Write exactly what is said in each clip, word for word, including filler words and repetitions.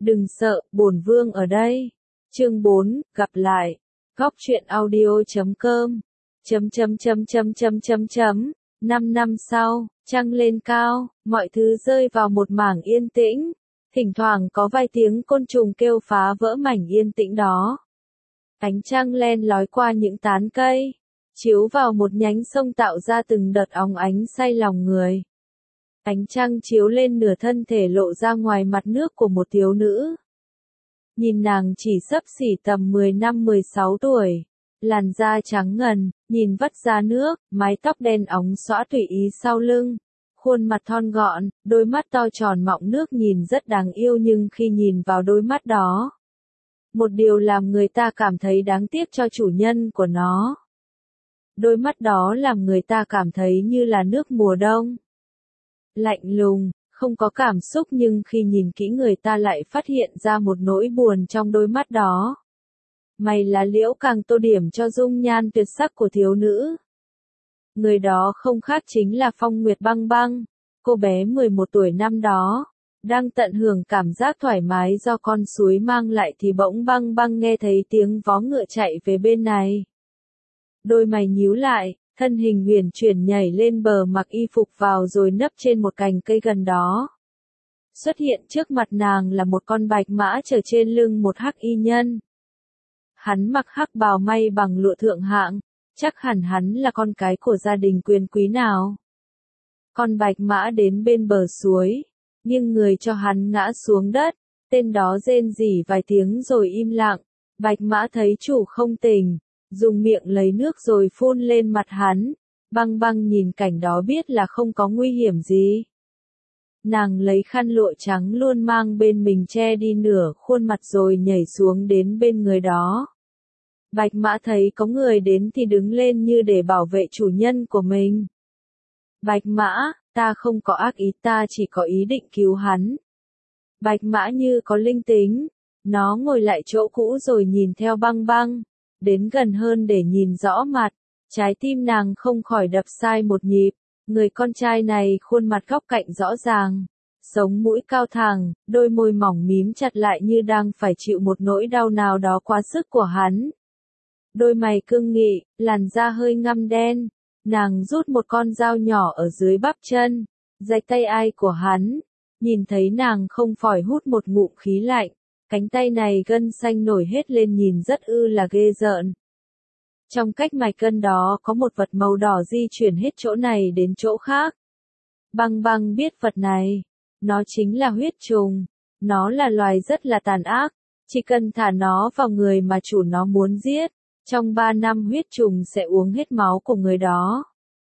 Đừng sợ, bổn vương ở đây. Chương bốn, gặp lại. Góc truyện audio chấm com. Chấm chấm chấm chấm chấm chấm chấm. Năm năm sau, trăng lên cao, mọi thứ rơi vào một mảng yên tĩnh. Thỉnh thoảng có vài tiếng côn trùng kêu phá vỡ mảnh yên tĩnh đó. Ánh trăng len lói qua những tán cây, chiếu vào một nhánh sông tạo ra từng đợt óng ánh say lòng người. Ánh trăng chiếu lên nửa thân thể lộ ra ngoài mặt nước của một thiếu nữ. Nhìn nàng chỉ xấp xỉ tầm mười năm mười sáu tuổi, làn da trắng ngần, nhìn vắt ra nước, mái tóc đen óng xõa tùy ý sau lưng, khuôn mặt thon gọn, đôi mắt to tròn mọng nước nhìn rất đáng yêu, nhưng khi nhìn vào đôi mắt đó, một điều làm người ta cảm thấy đáng tiếc cho chủ nhân của nó. Đôi mắt đó làm người ta cảm thấy như là nước mùa đông. Lạnh lùng, không có cảm xúc, nhưng khi nhìn kỹ người ta lại phát hiện ra một nỗi buồn trong đôi mắt đó. Mày lá liễu càng tô điểm cho dung nhan tuyệt sắc của thiếu nữ. Người đó không khác chính là Phong Nguyệt Băng Băng, cô bé mười một tuổi năm đó, đang tận hưởng cảm giác thoải mái do con suối mang lại thì bỗng Băng Băng nghe thấy tiếng vó ngựa chạy về bên này. Đôi mày nhíu lại, thân hình huyền chuyển nhảy lên bờ, mặc y phục vào rồi nấp trên một cành cây gần đó. Xuất hiện trước mặt nàng là một con bạch mã chở trên lưng một hắc y nhân. Hắn mặc hắc bào may bằng lụa thượng hạng, chắc hẳn hắn là con cái của gia đình quyền quý nào. Con bạch mã đến bên bờ suối, nghiêng người cho hắn ngã xuống đất, tên đó rên rỉ vài tiếng rồi im lặng. Bạch mã thấy chủ không tỉnh, dùng miệng lấy nước rồi phun lên mặt hắn. Băng Băng nhìn cảnh đó biết là không có nguy hiểm gì. Nàng lấy khăn lụa trắng luôn mang bên mình che đi nửa khuôn mặt rồi nhảy xuống đến bên người đó. Bạch mã thấy có người đến thì đứng lên như để bảo vệ chủ nhân của mình. Bạch mã, ta không có ác ý, ta chỉ có ý định cứu hắn. Bạch mã như có linh tính, nó ngồi lại chỗ cũ rồi nhìn theo Băng Băng, đến gần hơn để nhìn rõ mặt. Trái tim nàng không khỏi đập sai một nhịp. Người con trai này khuôn mặt góc cạnh rõ ràng, sống mũi cao thẳng, đôi môi mỏng mím chặt lại như đang phải chịu một nỗi đau nào đó quá sức của hắn. Đôi mày cương nghị, làn da hơi ngăm đen. Nàng rút một con dao nhỏ ở dưới bắp chân, rạch tay ai của hắn. Nhìn thấy nàng không khỏi hút một ngụm khí lạnh. Cánh tay này gân xanh nổi hết lên, nhìn rất ư là ghê rợn. Trong cách mạch gân đó có một vật màu đỏ di chuyển hết chỗ này đến chỗ khác. Băng Băng biết vật này, nó chính là huyết trùng. Nó là loài rất là tàn ác, chỉ cần thả nó vào người mà chủ nó muốn giết, trong ba năm huyết trùng sẽ uống hết máu của người đó,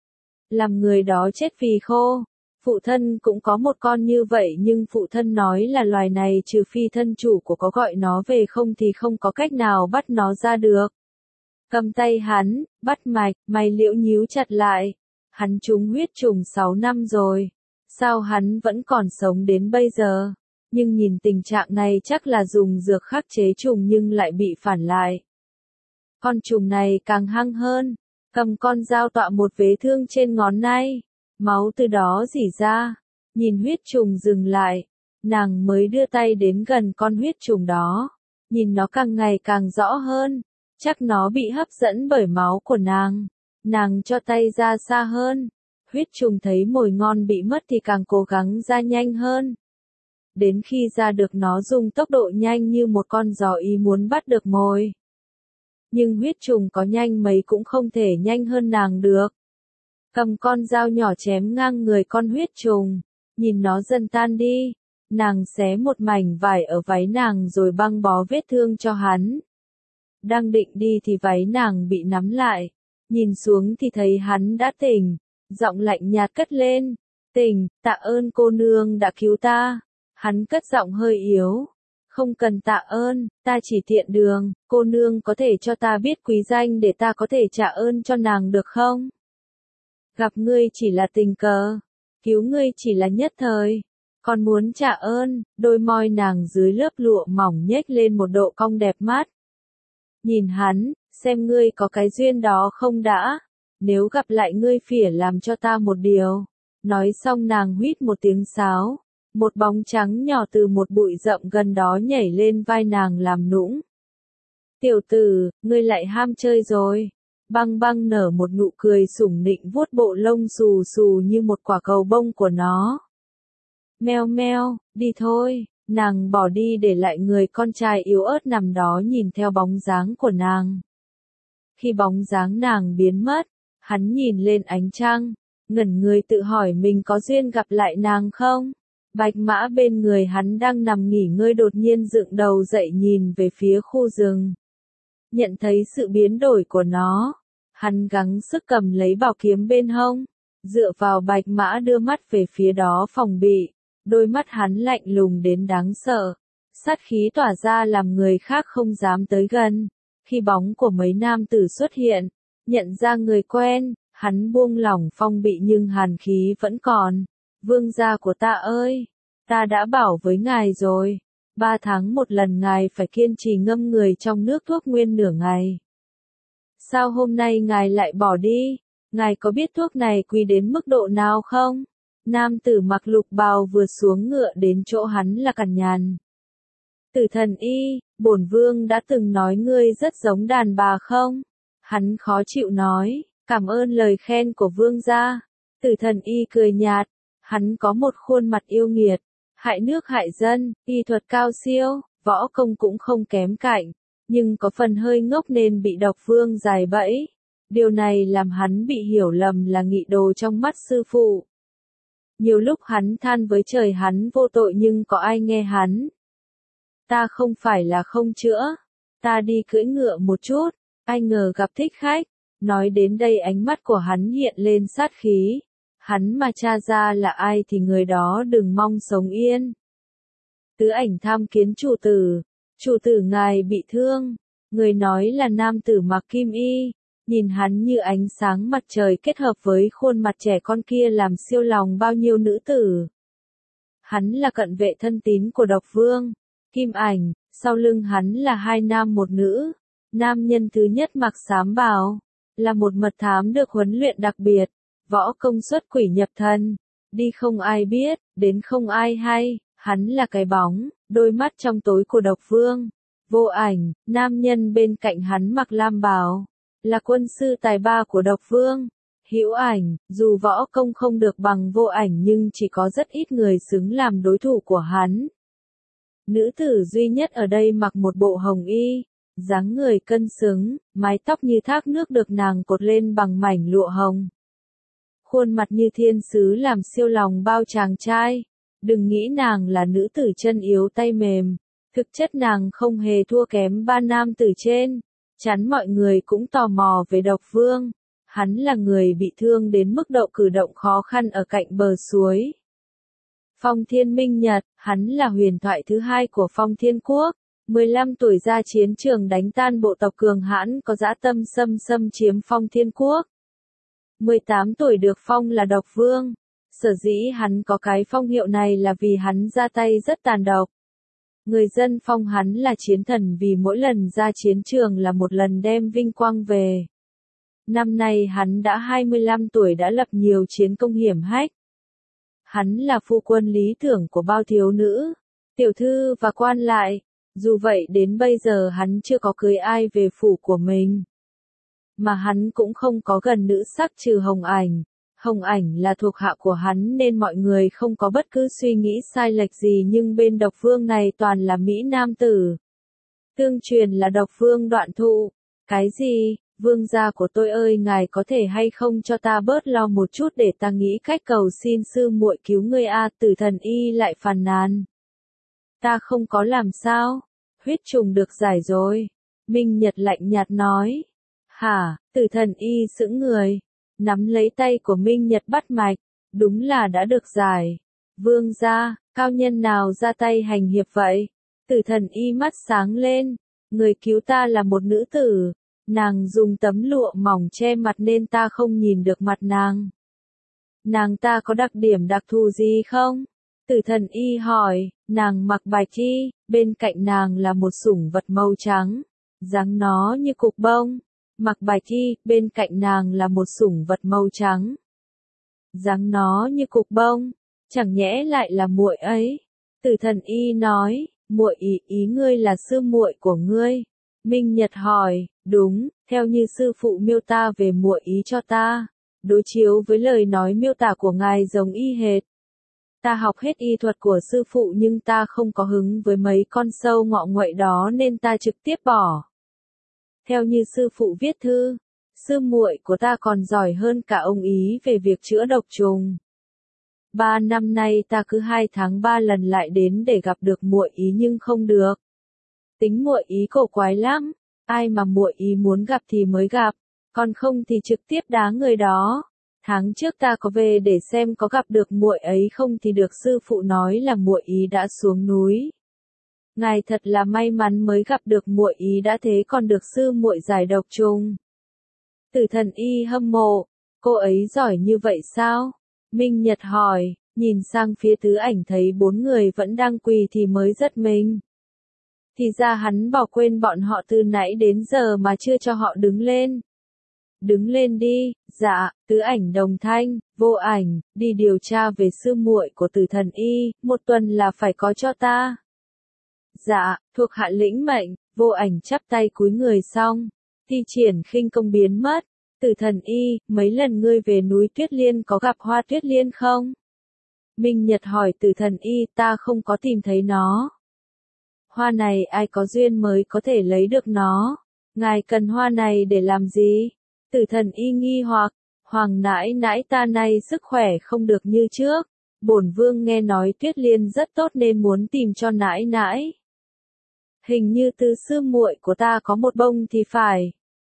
làm người đó chết vì khô. Phụ thân cũng có một con như vậy, nhưng phụ thân nói là loài này trừ phi thân chủ của có gọi nó về không thì không có cách nào bắt nó ra được. Cầm tay hắn, bắt mạch, mày liễu nhíu chặt lại. Hắn trúng huyết trùng sáu năm rồi. Sao hắn vẫn còn sống đến bây giờ? Nhưng nhìn tình trạng này chắc là dùng dược khắc chế trùng nhưng lại bị phản lại. Con trùng này càng hăng hơn. Cầm con dao tọa một vết thương trên ngón tay. Máu từ đó rỉ ra. Nhìn huyết trùng dừng lại. Nàng mới đưa tay đến gần con huyết trùng đó. Nhìn nó càng ngày càng rõ hơn. Chắc nó bị hấp dẫn bởi máu của nàng. Nàng cho tay ra xa hơn. Huyết trùng thấy mồi ngon bị mất thì càng cố gắng ra nhanh hơn. Đến khi ra được nó dùng tốc độ nhanh như một con giò ý muốn bắt được mồi. Nhưng huyết trùng có nhanh mấy cũng không thể nhanh hơn nàng được. Cầm con dao nhỏ chém ngang người con huyết trùng. Nhìn nó dần tan đi. Nàng xé một mảnh vải ở váy nàng rồi băng bó vết thương cho hắn. Đang định đi thì váy nàng bị nắm lại. Nhìn xuống thì thấy hắn đã tỉnh. Giọng lạnh nhạt cất lên. Tỉnh, tạ ơn cô nương đã cứu ta. Hắn cất giọng hơi yếu. Không cần tạ ơn, ta chỉ tiện đường. Cô nương có thể cho ta biết quý danh để ta có thể trả ơn cho nàng được không? Gặp ngươi chỉ là tình cờ. Cứu ngươi chỉ là nhất thời. Còn muốn trả ơn, đôi môi nàng dưới lớp lụa mỏng nhếch lên một độ cong đẹp mắt. Nhìn hắn, xem ngươi có cái duyên đó không đã. Nếu gặp lại ngươi phỉa làm cho ta một điều. Nói xong nàng huýt một tiếng sáo. Một bóng trắng nhỏ từ một bụi rậm gần đó nhảy lên vai nàng làm nũng. Tiểu tử, ngươi lại ham chơi rồi. Băng băng nở một nụ cười sủng nịnh vuốt bộ lông xù xù như một quả cầu bông của nó. Meo meo, đi thôi, nàng bỏ đi để lại người con trai yếu ớt nằm đó nhìn theo bóng dáng của nàng. Khi bóng dáng nàng biến mất, hắn nhìn lên ánh trăng, ngẩn người tự hỏi mình có duyên gặp lại nàng không? Bạch mã bên người hắn đang nằm nghỉ ngơi đột nhiên dựng đầu dậy nhìn về phía khu rừng. Nhận thấy sự biến đổi của nó, hắn gắng sức cầm lấy bảo kiếm bên hông, dựa vào bạch mã đưa mắt về phía đó phòng bị, đôi mắt hắn lạnh lùng đến đáng sợ, sát khí tỏa ra làm người khác không dám tới gần. Khi bóng của mấy nam tử xuất hiện, nhận ra người quen, hắn buông lỏng phong bị nhưng hàn khí vẫn còn. Vương gia của ta ơi, ta đã bảo với ngài rồi, ba tháng một lần ngài phải kiên trì ngâm người trong nước thuốc nguyên nửa ngày. Sao hôm nay ngài lại bỏ đi? Ngài có biết thuốc này quý đến mức độ nào không? Nam tử mặc lục bào vừa xuống ngựa đến chỗ hắn là Càn Nhàn. Tử thần y, bổn vương đã từng nói ngươi rất giống đàn bà không? Hắn khó chịu nói, cảm ơn lời khen của vương gia. Tử thần y cười nhạt, hắn có một khuôn mặt yêu nghiệt, hại nước hại dân, y thuật cao siêu, võ công cũng không kém cạnh, nhưng có phần hơi ngốc nên bị độc vương giày bẫy. Điều này làm hắn bị hiểu lầm là nghị đồ trong mắt sư phụ. Nhiều lúc hắn than với trời hắn vô tội nhưng có ai nghe hắn. Ta không phải là không chữa, ta đi cưỡi ngựa một chút, ai ngờ gặp thích khách. Nói đến đây ánh mắt của hắn hiện lên sát khí. Hắn mà tra ra là ai thì người đó đừng mong sống yên. Tứ ảnh tham kiến chủ tử, chủ tử ngài bị thương. Người nói là nam tử mặc kim y, nhìn hắn như ánh sáng mặt trời kết hợp với khuôn mặt trẻ con kia làm siêu lòng bao nhiêu nữ tử. Hắn là cận vệ thân tín của độc vương, Kim Ảnh, sau lưng hắn là hai nam một nữ. Nam nhân thứ nhất mặc xám bào, là một mật thám được huấn luyện đặc biệt, võ công xuất quỷ nhập thần, đi không ai biết, đến không ai hay, hắn là cái bóng, đôi mắt trong tối của độc vương. Vô Ảnh, nam nhân bên cạnh hắn mặc lam bào, là quân sư tài ba của độc vương. Hữu Ảnh, dù võ công không được bằng Vô Ảnh nhưng chỉ có rất ít người xứng làm đối thủ của hắn. Nữ tử duy nhất ở đây mặc một bộ hồng y, dáng người cân xứng, mái tóc như thác nước được nàng cột lên bằng mảnh lụa hồng. Khuôn mặt như thiên sứ làm siêu lòng bao chàng trai. Đừng nghĩ nàng là nữ tử chân yếu tay mềm, thực chất nàng không hề thua kém ba nam tử trên. Chắn mọi người cũng tò mò về độc vương. Hắn là người bị thương đến mức độ cử động khó khăn ở cạnh bờ suối. Phong Thiên Minh Nhật, hắn là huyền thoại thứ hai của Phong Thiên Quốc. mười lăm tuổi ra chiến trường đánh tan bộ tộc cường hãn có dã tâm xâm xâm chiếm Phong Thiên Quốc. mười tám tuổi được phong là độc vương. Sở dĩ hắn có cái phong hiệu này là vì hắn ra tay rất tàn độc. Người dân phong hắn là chiến thần vì mỗi lần ra chiến trường là một lần đem vinh quang về. Năm nay hắn đã hai mươi lăm tuổi đã lập nhiều chiến công hiểm hách. Hắn là phu quân lý tưởng của bao thiếu nữ, tiểu thư và quan lại. Dù vậy đến bây giờ hắn chưa có cưới ai về phủ của mình. Mà hắn cũng không có gần nữ sắc trừ Hồng Ảnh. Hồng Ảnh là thuộc hạ của hắn nên mọi người không có bất cứ suy nghĩ sai lệch gì nhưng bên độc vương này toàn là Mỹ nam tử. Tương truyền là độc vương Đoạn Thụ. Cái gì? Vương gia của tôi ơi, ngài có thể hay không cho ta bớt lo một chút để ta nghĩ cách cầu xin sư muội cứu ngươi a. Tử thần y lại phàn nàn. Ta không có làm sao, huyết trùng được giải rồi. Minh Nhật lạnh nhạt nói. Hả? Tử thần y sững người, nắm lấy tay của Minh Nhật bắt mạch, đúng là đã được giải. Vương gia, cao nhân nào ra tay hành hiệp vậy? Tử thần y mắt sáng lên, người cứu ta là một nữ tử. Nàng dùng tấm lụa mỏng che mặt nên ta không nhìn được mặt nàng. Nàng ta có đặc điểm đặc thù gì không? Tử thần y hỏi, nàng mặc bạch y, bên cạnh nàng là một sủng vật màu trắng, dáng nó như cục bông. Mặc bạch y, bên cạnh nàng là một sủng vật màu trắng, dáng nó như cục bông. Chẳng nhẽ lại là muội ấy? Tử Thần Y nói, muội ý ý ngươi là sư muội của ngươi. Minh Nhật hỏi, đúng, theo như sư phụ miêu tả về muội ý cho ta, đối chiếu với lời nói miêu tả của ngài giống y hệt. Ta học hết y thuật của sư phụ nhưng ta không có hứng với mấy con sâu ngọ nguậy đó nên ta trực tiếp bỏ. Theo như sư phụ viết thư, sư muội của ta còn giỏi hơn cả ông ý về việc chữa độc trùng. Ba năm nay ta cứ hai tháng ba lần lại đến để gặp được muội ý nhưng không được. Tính muội ý cổ quái lắm, ai mà muội ý muốn gặp thì mới gặp, còn không thì trực tiếp đá người đó. Tháng trước ta có về để xem có gặp được muội ấy không thì được sư phụ nói là muội ý đã xuống núi. Ngài thật là may mắn mới gặp được muội ý đã thế còn được sư muội giải độc trùng. Tử Thần Y hâm mộ, cô ấy giỏi như vậy sao? Minh Nhật hỏi, nhìn sang phía tứ ảnh thấy bốn người vẫn đang quỳ thì mới giật mình. Thì ra hắn bỏ quên bọn họ từ nãy đến giờ mà chưa cho họ đứng lên. Đứng lên đi, dạ, tứ ảnh đồng thanh, vô ảnh, đi điều tra về sư muội của Tử Thần Y, một tuần là phải có cho ta. Dạ, thuộc hạ lĩnh mệnh, vô ảnh chắp tay cúi người xong, thi triển khinh công biến mất. Tử Thần Y, mấy lần ngươi về núi Tuyết Liên có gặp hoa Tuyết Liên không? Minh Nhật hỏi Tử Thần Y, ta không có tìm thấy nó. Hoa này ai có duyên mới có thể lấy được nó. Ngài cần hoa này để làm gì? Tử Thần Y nghi hoặc, hoàng nãi nãi ta nay sức khỏe không được như trước. Bổn vương nghe nói Tuyết Liên rất tốt nên muốn tìm cho nãi nãi. Hình như từ sư muội của ta có một bông thì phải.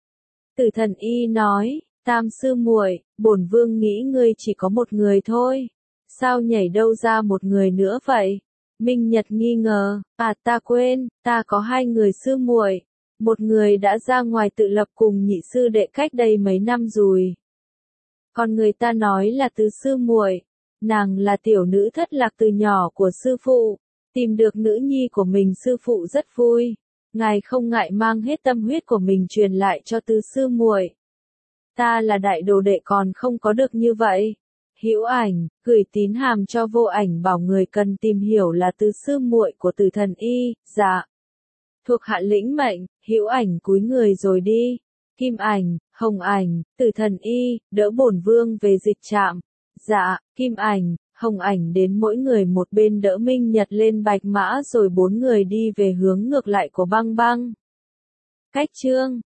Tử Thần Y nói, tam sư muội, bổn vương nghĩ ngươi chỉ có một người thôi. Sao nhảy đâu ra một người nữa vậy? Minh Nhật nghi ngờ, à ta quên, ta có hai người sư muội. Một người đã ra ngoài tự lập cùng nhị sư đệ cách đây mấy năm rồi. Còn người ta nói là từ sư muội, nàng là tiểu nữ thất lạc từ nhỏ của sư phụ, tìm được nữ nhi của mình sư phụ rất vui. Ngài không ngại mang hết tâm huyết của mình truyền lại cho tứ sư muội. Ta là đại đồ đệ còn không có được như vậy. Hữu Ảnh gửi tín hàm cho Vô Ảnh bảo người cần tìm hiểu là tứ sư muội của Tử Thần Y. Dạ. Thuộc hạ lĩnh mệnh, Hữu Ảnh cúi người rồi đi. Kim Ảnh, Hồng Ảnh, Tử Thần Y, đỡ bổn vương về dịch trạm. Dạ, Kim Ảnh, Hồng Ảnh đến mỗi người một bên đỡ Minh Nhật lên bạch mã rồi bốn người đi về hướng ngược lại của Băng Băng. Cách chương